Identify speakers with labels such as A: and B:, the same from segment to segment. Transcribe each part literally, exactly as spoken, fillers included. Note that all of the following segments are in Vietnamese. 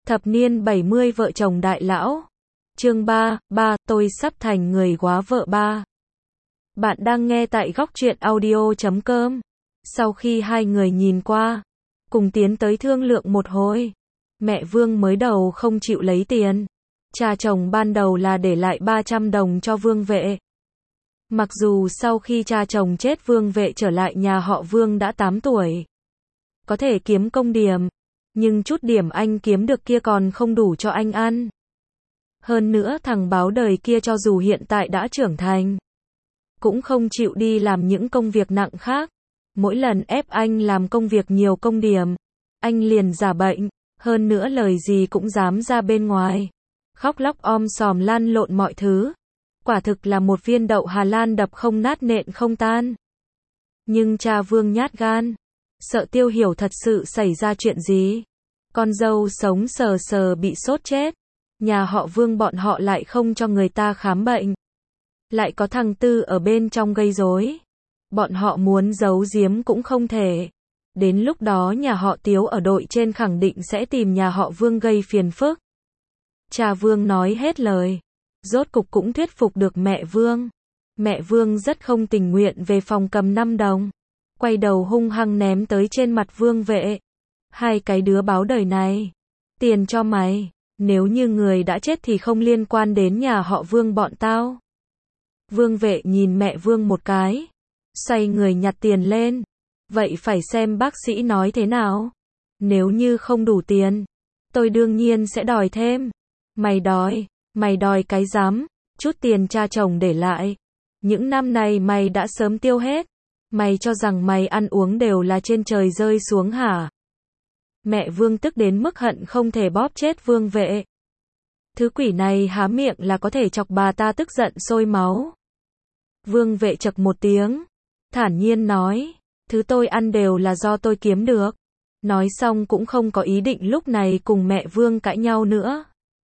A: Thập niên bảy mươi vợ chồng đại lão. Chương ba, ba, tôi sắp thành người góa vợ ba. Bạn đang nghe tại góc truyện audio chấm com. Sau khi hai người nhìn qua, cùng tiến tới thương lượng một hồi, mẹ Vương mới đầu không chịu lấy tiền. Cha chồng ban đầu là để lại ba trăm đồng cho Vương Vệ. Mặc dù sau khi cha chồng chết Vương Vệ trở lại nhà họ Vương đã tám tuổi, có thể kiếm công điểm, nhưng chút điểm anh kiếm được kia còn không đủ cho anh ăn. Hơn nữa thằng báo đời kia cho dù hiện tại đã trưởng thành, cũng không chịu đi làm những công việc nặng khác. Mỗi lần ép anh làm công việc nhiều công điểm, anh liền giả bệnh, hơn nữa lời gì cũng dám ra bên ngoài. Khóc lóc om sòm lăn lộn mọi thứ. Quả thực là một viên đậu Hà Lan đập không nát nện không tan. Nhưng cha Vương nhát gan, sợ Tiêu Hiểu thật sự xảy ra chuyện gì. Con dâu sống sờ sờ bị sốt chết. Nhà họ Vương bọn họ lại không cho người ta khám bệnh. Lại có thằng Tư ở bên trong gây rối. Bọn họ muốn giấu giếm cũng không thể. Đến lúc đó nhà họ Tiếu ở đội trên khẳng định sẽ tìm nhà họ Vương gây phiền phức. Cha Vương nói hết lời, rốt cục cũng thuyết phục được mẹ Vương. Mẹ Vương rất không tình nguyện về phòng cầm năm đồng, quay đầu hung hăng ném tới trên mặt Vương Vệ. Hai cái đứa báo đời này, tiền cho mày, nếu như người đã chết thì không liên quan đến nhà họ Vương bọn tao. Vương Vệ nhìn mẹ Vương một cái, xoay người nhặt tiền lên. Vậy phải xem bác sĩ nói thế nào. Nếu như không đủ tiền, tôi đương nhiên sẽ đòi thêm. Mày đòi, mày đòi cái rắm, chút tiền cha chồng để lại. Những năm này mày đã sớm tiêu hết. Mày cho rằng mày ăn uống đều là trên trời rơi xuống hả? Mẹ Vương tức đến mức hận không thể bóp chết Vương Vệ. Thứ quỷ này há miệng là có thể chọc bà ta tức giận sôi máu. Vương Vệ chậc một tiếng, thản nhiên nói, thứ tôi ăn đều là do tôi kiếm được. Nói xong cũng không có ý định lúc này cùng mẹ Vương cãi nhau nữa.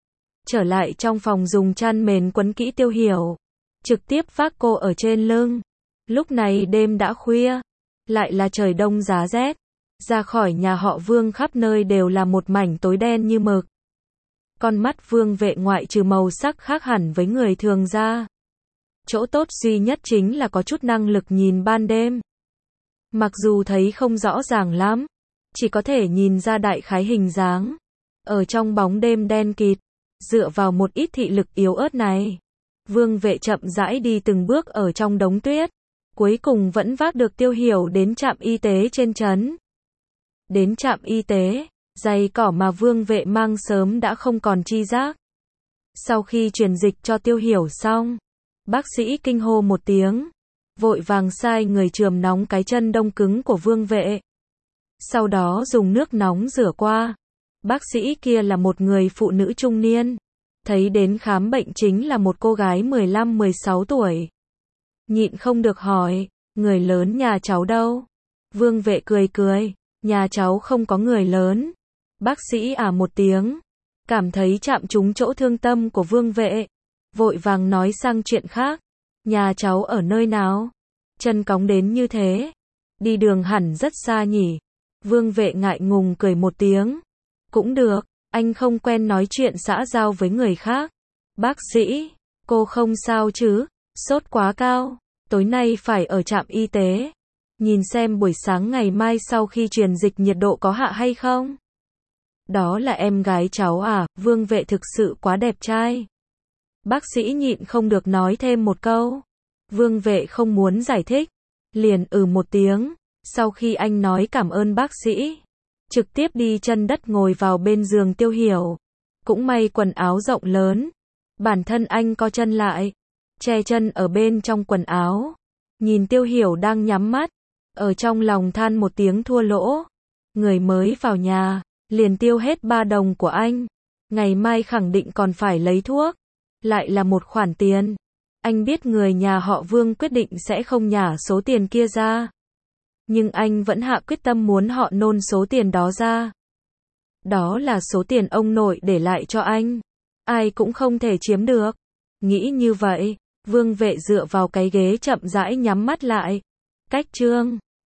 A: Trở lại trong phòng dùng chăn mền quấn kỹ Tiêu Hiểu, trực tiếp vác cô ở trên lưng. Lúc này đêm đã khuya, lại là trời đông giá rét. Ra khỏi nhà họ Vương khắp nơi đều là một mảnh tối đen như mực. Con mắt Vương Vệ ngoại trừ màu sắc khác hẳn với người thường ra, chỗ tốt duy nhất chính là có chút năng lực nhìn ban đêm. Mặc dù thấy không rõ ràng lắm, chỉ có thể nhìn ra đại khái hình dáng. Ở trong bóng đêm đen kịt, dựa vào một ít thị lực yếu ớt này, Vương Vệ chậm rãi đi từng bước ở trong đống tuyết. Cuối cùng vẫn vác được Tiêu Hiểu đến trạm y tế trên trấn. Đến trạm y tế, giày cỏ mà Vương Vệ mang sớm đã không còn chi giác. Sau khi truyền dịch cho Tiêu Hiểu xong, bác sĩ kinh hô một tiếng, vội vàng sai người chườm nóng cái chân đông cứng của Vương Vệ. Sau đó dùng nước nóng rửa qua. Bác sĩ kia là một người phụ nữ trung niên, thấy đến khám bệnh chính là một cô gái mười lăm mười sáu tuổi. Nhịn không được hỏi, người lớn nhà cháu đâu? Vương Vệ cười cười, nhà cháu không có người lớn. Bác sĩ à một tiếng, cảm thấy chạm trúng chỗ thương tâm của Vương Vệ, vội vàng nói sang chuyện khác. Nhà cháu ở nơi nào? Chân cóng đến như thế, đi đường hẳn rất xa nhỉ? Vương Vệ ngại ngùng cười một tiếng. Cũng được, anh không quen nói chuyện xã giao với người khác. Bác sĩ, cô không sao chứ? Sốt quá cao, tối nay phải ở trạm y tế. Nhìn xem buổi sáng ngày mai sau khi truyền dịch nhiệt độ có hạ hay không? Đó là em gái cháu à? Vương Vệ thực sự quá đẹp trai. Bác sĩ nhịn không được nói thêm một câu. Vương Vệ không muốn giải thích, liền ừ một tiếng. Sau khi anh nói cảm ơn bác sĩ, trực tiếp đi chân đất ngồi vào bên giường Tiêu Hiểu. Cũng may quần áo rộng lớn, bản thân anh co chân lại, che chân ở bên trong quần áo. Nhìn Tiêu Hiểu đang nhắm mắt, ở trong lòng than một tiếng thua lỗ. Người mới vào nhà, liền tiêu hết ba đồng của anh. Ngày mai khẳng định còn phải lấy thuốc. Lại là một khoản tiền. Anh biết người nhà họ Vương quyết định sẽ không nhả số tiền kia ra. Nhưng anh vẫn hạ quyết tâm muốn họ nôn số tiền đó ra. Đó là số tiền ông nội để lại cho anh. Ai cũng không thể chiếm được. Nghĩ như vậy, Vương Vệ dựa vào cái ghế chậm rãi nhắm mắt lại. Cách chương